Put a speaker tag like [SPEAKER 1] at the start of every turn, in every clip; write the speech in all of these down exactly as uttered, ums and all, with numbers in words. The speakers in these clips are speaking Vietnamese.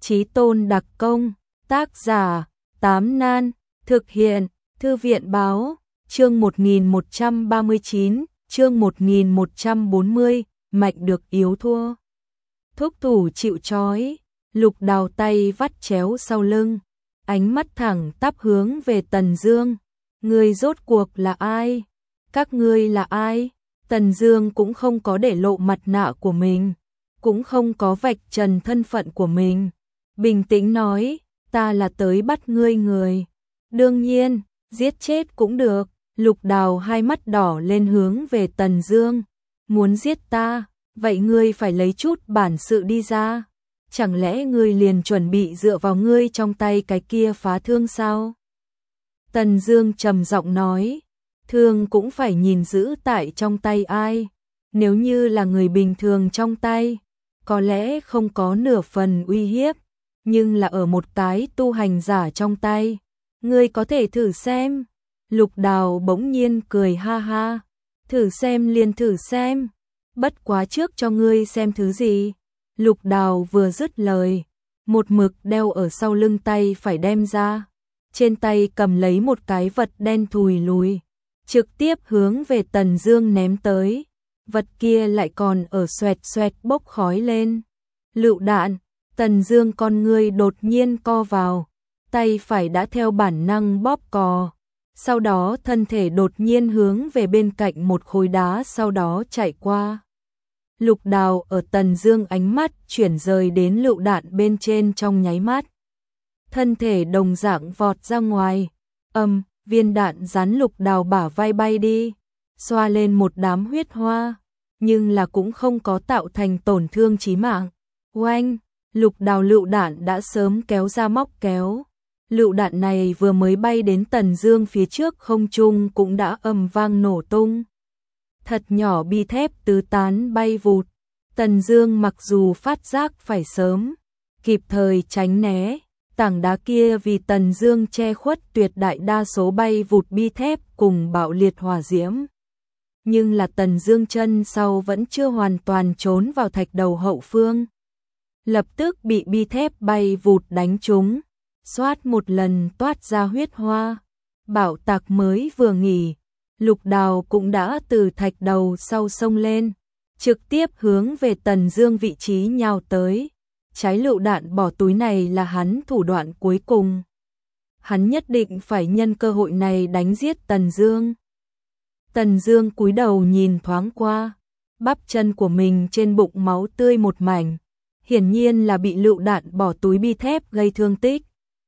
[SPEAKER 1] Chí tôn đặc công, tác giả, Tám Nan, thực hiện, Thư viện báo, chương một nghìn một trăm ba mươi chín, chương một nghìn một trăm bốn mươi, mạnh được yếu thua. Thúc thủ chịu trói, Lục Đào tay vắt chéo sau lưng, ánh mắt thẳng tắp hướng về Tần Dương. Ngươi rốt cuộc là ai? Các ngươi là ai? Tần Dương cũng không có để lộ mặt nạ của mình, cũng không có vạch trần thân phận của mình. Bình tĩnh nói, ta là tới bắt ngươi người. Đương nhiên, giết chết cũng được. Lục Đào hai mắt đỏ lên hướng về Tần Dương. Muốn giết ta, vậy ngươi phải lấy chút bản sự đi ra. Chẳng lẽ ngươi liền chuẩn bị dựa vào ngươi trong tay cái kia phá thương sao? Tần Dương trầm giọng nói, thương cũng phải nhìn giữ tại trong tay ai. Nếu như là người bình thường trong tay, có lẽ không có nửa phần uy hiếp, nhưng là ở một cái tu hành giả trong tay, ngươi có thể thử xem. Lục Đào bỗng nhiên cười ha ha, thử xem liền thử xem, bất quá trước cho ngươi xem thứ gì. Lục Đào vừa dứt lời, một mực đeo ở sau lưng tay phải đem ra, trên tay cầm lấy một cái vật đen thùi lùi, trực tiếp hướng về Tần Dương ném tới. Vật kia lại còn ở xoẹt xoẹt bốc khói lên. Lựu đạn. Tần Dương con ngươi đột nhiên co vào, tay phải đã theo bản năng bóp cò, sau đó thân thể đột nhiên hướng về bên cạnh một khối đá sau đó chạy qua. Lục Đào ở Tần Dương ánh mắt chuyển rời đến lựu đạn bên trên trong nháy mắt. Thân thể đồng dạng vọt ra ngoài, ầm, viên đạn dán Lục Đào bả vai bay đi, xoa lên một đám huyết hoa, nhưng là cũng không có tạo thành tổn thương chí mạng. Oanh, Lục Đào lựu đạn đã sớm kéo ra móc kéo. Lựu đạn này vừa mới bay đến Tần Dương phía trước không trung cũng đã ầm vang nổ tung. Thật nhỏ bi thép tứ tán bay vụt. Tần Dương mặc dù phát giác phải sớm, kịp thời tránh né, tảng đá kia vì Tần Dương che khuất tuyệt đại đa số bay vụt bi thép cùng bạo liệt hỏa diễm. Nhưng là Tần Dương chân sau vẫn chưa hoàn toàn trốn vào thạch đầu hậu phương. Lập tức bị bi thép bay vụt đánh trúng, xoát một lần toát ra huyết hoa. Bạo tạc mới vừa nghỉ, Lục Đào cũng đã từ thạch đầu sau sông lên, trực tiếp hướng về Tần Dương vị trí nhào tới. Trái lựu đạn bỏ túi này là hắn thủ đoạn cuối cùng. Hắn nhất định phải nhân cơ hội này đánh giết Tần Dương. Tần Dương cúi đầu nhìn thoáng qua, bắp chân của mình trên bụng máu tươi một mảnh, hiển nhiên là bị lựu đạn bỏ túi bi thép gây thương tích.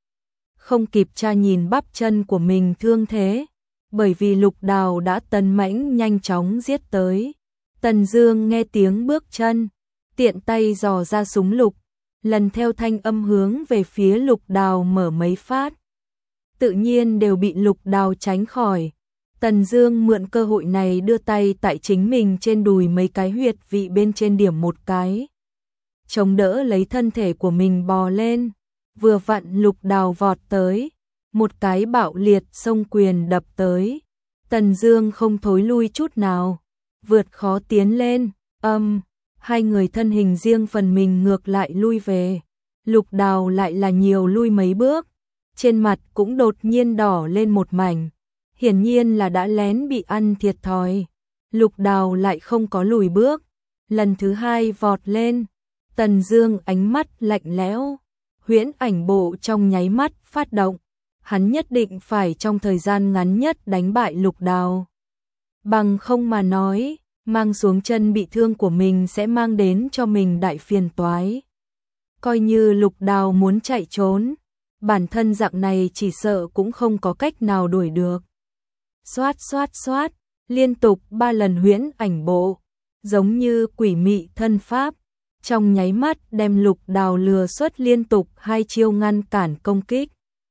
[SPEAKER 1] Không kịp tra nhìn bắp chân của mình thương thế, bởi vì Lục Đào đã tấn mãnh nhanh chóng giết tới. Tần Dương nghe tiếng bước chân, tiện tay giò ra súng lục, lần theo thanh âm hướng về phía Lục Đào mở mấy phát. Tự nhiên đều bị Lục Đào tránh khỏi. Tần Dương mượn cơ hội này đưa tay tại chính mình trên đùi mấy cái huyệt vị bên trên điểm một cái, chống đỡ lấy thân thể của mình bò lên. Vừa vặn Lục Đào vọt tới, một cái bạo liệt xông quyền đập tới. Tần Dương không thối lui chút nào, vượt khó tiến lên, âm, hai người thân hình riêng phần mình ngược lại lui về. Lục Đào lại là nhiều lui mấy bước, trên mặt cũng đột nhiên đỏ lên một mảnh, hiển nhiên là đã lén bị ăn thiệt thòi. Lục Đào lại không có lùi bước, lần thứ hai vọt lên. Tần Dương ánh mắt lạnh lẽo, huyễn ảnh bộ trong nháy mắt phát động, hắn nhất định phải trong thời gian ngắn nhất đánh bại Lục Đào. Bằng không mà nói, mang xuống chân bị thương của mình sẽ mang đến cho mình đại phiền toái. Coi như Lục Đào muốn chạy trốn, bản thân dạng này chỉ sợ cũng không có cách nào đuổi được. Xoát xoát xoát, liên tục ba lần huyễn ảnh bộ, giống như quỷ mị thân pháp, trong nháy mắt đem Lục Đào lừa xuất liên tục hai chiêu ngăn cản công kích.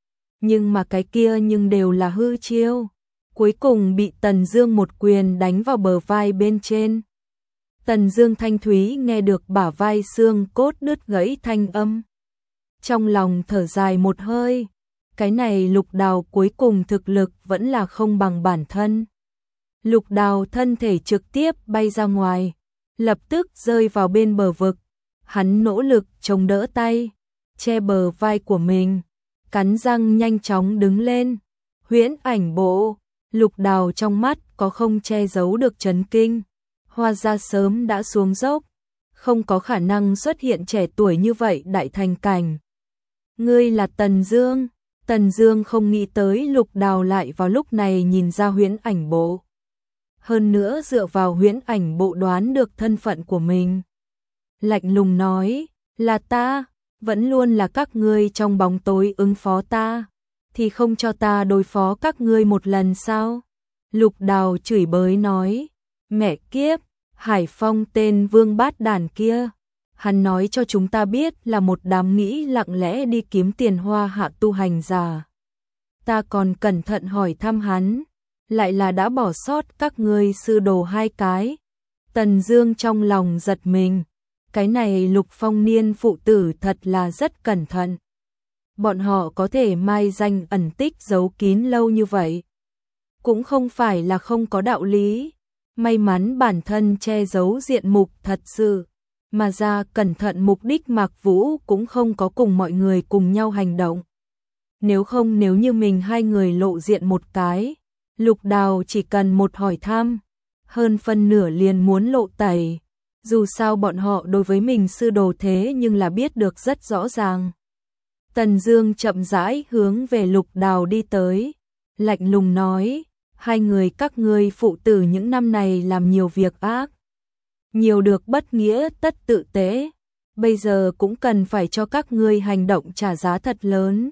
[SPEAKER 1] Nhưng mà cái kia nhưng đều là hư chiêu, cuối cùng bị Tần Dương một quyền đánh vào bờ vai bên trên. Tần Dương thanh thúy nghe được bả vai xương cốt đứt gãy thanh âm, trong lòng thở dài một hơi. Cái này Lục Đào cuối cùng thực lực vẫn là không bằng bản thân. Lục Đào thân thể trực tiếp bay ra ngoài, lập tức rơi vào bên bờ vực. Hắn nỗ lực chống đỡ tay, che bờ vai của mình, cắn răng nhanh chóng đứng lên. Huyễn ảnh bộ, Lục Đào trong mắt có không che giấu được chấn kinh. Hoa ra sớm đã xuống dốc, không có khả năng xuất hiện trẻ tuổi như vậy đại thành cảnh. Ngươi là Tần Dương? Tần Dương không nghĩ tới Lục Đào lại vào lúc này nhìn ra huyễn ảnh bộ. Hơn nữa dựa vào huyễn ảnh bộ đoán được thân phận của mình. Lạnh lùng nói, là ta, vẫn luôn là các ngươi trong bóng tối ứng phó ta, thì không cho ta đối phó các ngươi một lần sao? Lục Đào chửi bới nói, mẹ kiếp, Hải Phong tên vương bát đàn kia. Hắn nói cho chúng ta biết là một đám nghĩ lặng lẽ đi kiếm tiền hoa hạ tu hành giả. Ta còn cẩn thận hỏi thăm hắn, lại là đã bỏ sót các ngươi sư đồ hai cái. Tần Dương trong lòng giật mình, cái này Lục Phong Niên phụ tử thật là rất cẩn thận. Bọn họ có thể mai danh ẩn tích giấu kín lâu như vậy, cũng không phải là không có đạo lý. May mắn bản thân che giấu diện mục thật sự, mà ra cẩn thận mục đích Mạc Vũ cũng không có cùng mọi người cùng nhau hành động. Nếu không nếu như mình hai người lộ diện một cái, Lục Đào chỉ cần một hỏi thăm, hơn phân nửa liền muốn lộ tẩy. Dù sao bọn họ đối với mình sư đồ thế nhưng là biết được rất rõ ràng. Tần Dương chậm rãi hướng về Lục Đào đi tới, lạnh lùng nói, hai người các ngươi phụ tử những năm này làm nhiều việc ác, nhiều được bất nghĩa tất tự tế, bây giờ cũng cần phải cho các ngươi hành động trả giá thật lớn.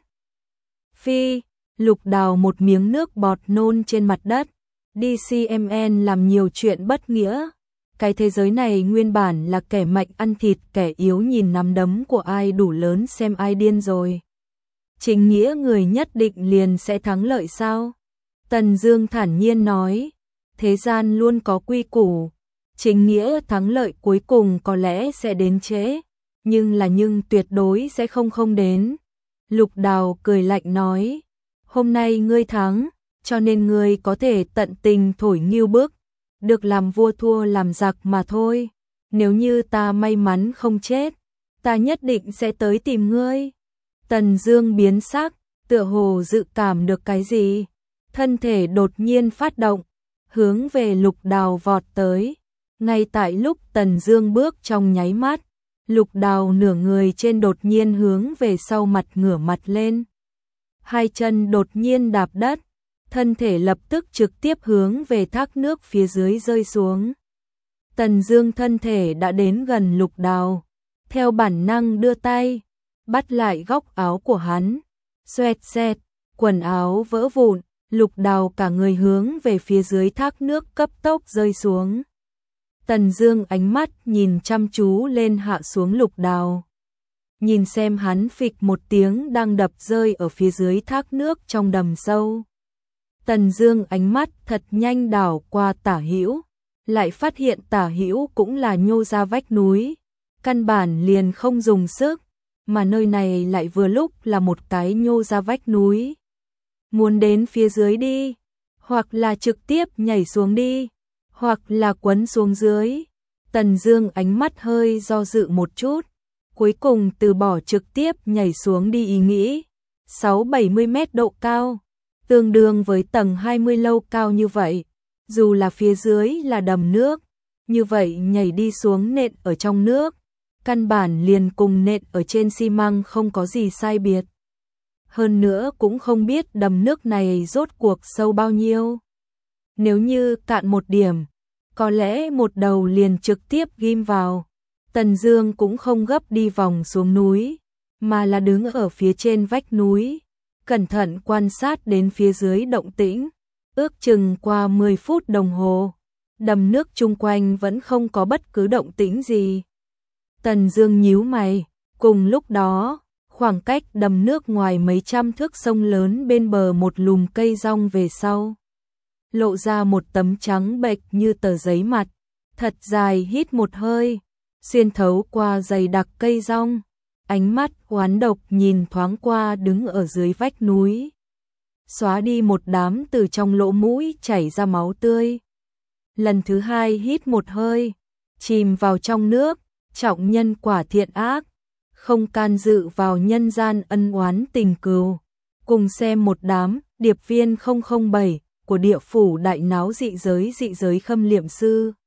[SPEAKER 1] Phi, Lục Đào một miếng nước bọt nôn trên mặt đất, đê xê em en làm nhiều chuyện bất nghĩa. Cái thế giới này nguyên bản là kẻ mạnh ăn thịt kẻ yếu nhìn nắm đấm của ai đủ lớn xem ai điên rồi. Chính nghĩa người nhất định liền sẽ thắng lợi sao? Tần Dương thản nhiên nói, thế gian luôn có quy củ, chính nghĩa thắng lợi cuối cùng có lẽ sẽ đến trễ, nhưng là nhưng tuyệt đối sẽ không không đến. Lục Đào cười lạnh nói, hôm nay ngươi thắng, cho nên ngươi có thể tận tình thổi nghiêu bức, được làm vua thua làm giặc mà thôi. Nếu như ta may mắn không chết, ta nhất định sẽ tới tìm ngươi. Tần Dương biến sắc, tựa hồ dự cảm được cái gì, thân thể đột nhiên phát động, hướng về Lục Đào vọt tới. Ngay tại lúc Tần Dương bước trong nháy mắt, Lục Đào nửa người trên đột nhiên hướng về sau mặt ngửa mặt lên. Hai chân đột nhiên đạp đất, thân thể lập tức trực tiếp hướng về thác nước phía dưới rơi xuống. Tần Dương thân thể đã đến gần Lục Đào, theo bản năng đưa tay, bắt lại góc áo của hắn, xoẹt xẹt, quần áo vỡ vụn, Lục Đào cả người hướng về phía dưới thác nước cấp tốc rơi xuống. Tần Dương ánh mắt nhìn chăm chú lên hạ xuống Lục Đào. Nhìn xem hắn phịch một tiếng đang đập rơi ở phía dưới thác nước trong đầm sâu. Tần Dương ánh mắt thật nhanh đảo qua tả hữu, lại phát hiện tả hữu cũng là nhô ra vách núi, căn bản liền không dùng sức, mà nơi này lại vừa lúc là một cái nhô ra vách núi. Muốn đến phía dưới đi, hoặc là trực tiếp nhảy xuống đi, hoặc là quấn xuống dưới. Tần Dương ánh mắt hơi do dự một chút, cuối cùng từ bỏ trực tiếp nhảy xuống đi ý nghĩ. sáu bảy mươi mét độ cao, tương đương với tầng hai mươi lâu cao như vậy, dù là phía dưới là đầm nước, như vậy nhảy đi xuống nện ở trong nước, căn bản liền cùng nện ở trên xi măng không có gì sai biệt. Hơn nữa cũng không biết đầm nước này rốt cuộc sâu bao nhiêu. Nếu như cạn một điểm, có lẽ một đầu liền trực tiếp ghim vào. Tần Dương cũng không gấp đi vòng xuống núi, mà là đứng ở phía trên vách núi, cẩn thận quan sát đến phía dưới động tĩnh. Ước chừng qua mười phút đồng hồ, đầm nước chung quanh vẫn không có bất cứ động tĩnh gì. Tần Dương nhíu mày, cùng lúc đó, khoảng cách đầm nước ngoài mấy trăm thước sông lớn bên bờ một lùm cây rong về sau, lộ ra một tấm trắng bệch như tờ giấy mặt, thật dài hít một hơi, xuyên thấu qua dày đặc cây rong, ánh mắt oán độc nhìn thoáng qua đứng ở dưới vách núi, xóa đi một đám từ trong lỗ mũi chảy ra máu tươi. Lần thứ hai hít một hơi, chìm vào trong nước, trọng nhân quả thiện ác, không can dự vào nhân gian ân oán tình cừu. Cùng xem một đám điệp viên không không bảy của địa phủ đại náo dị giới dị giới khâm liệm sư.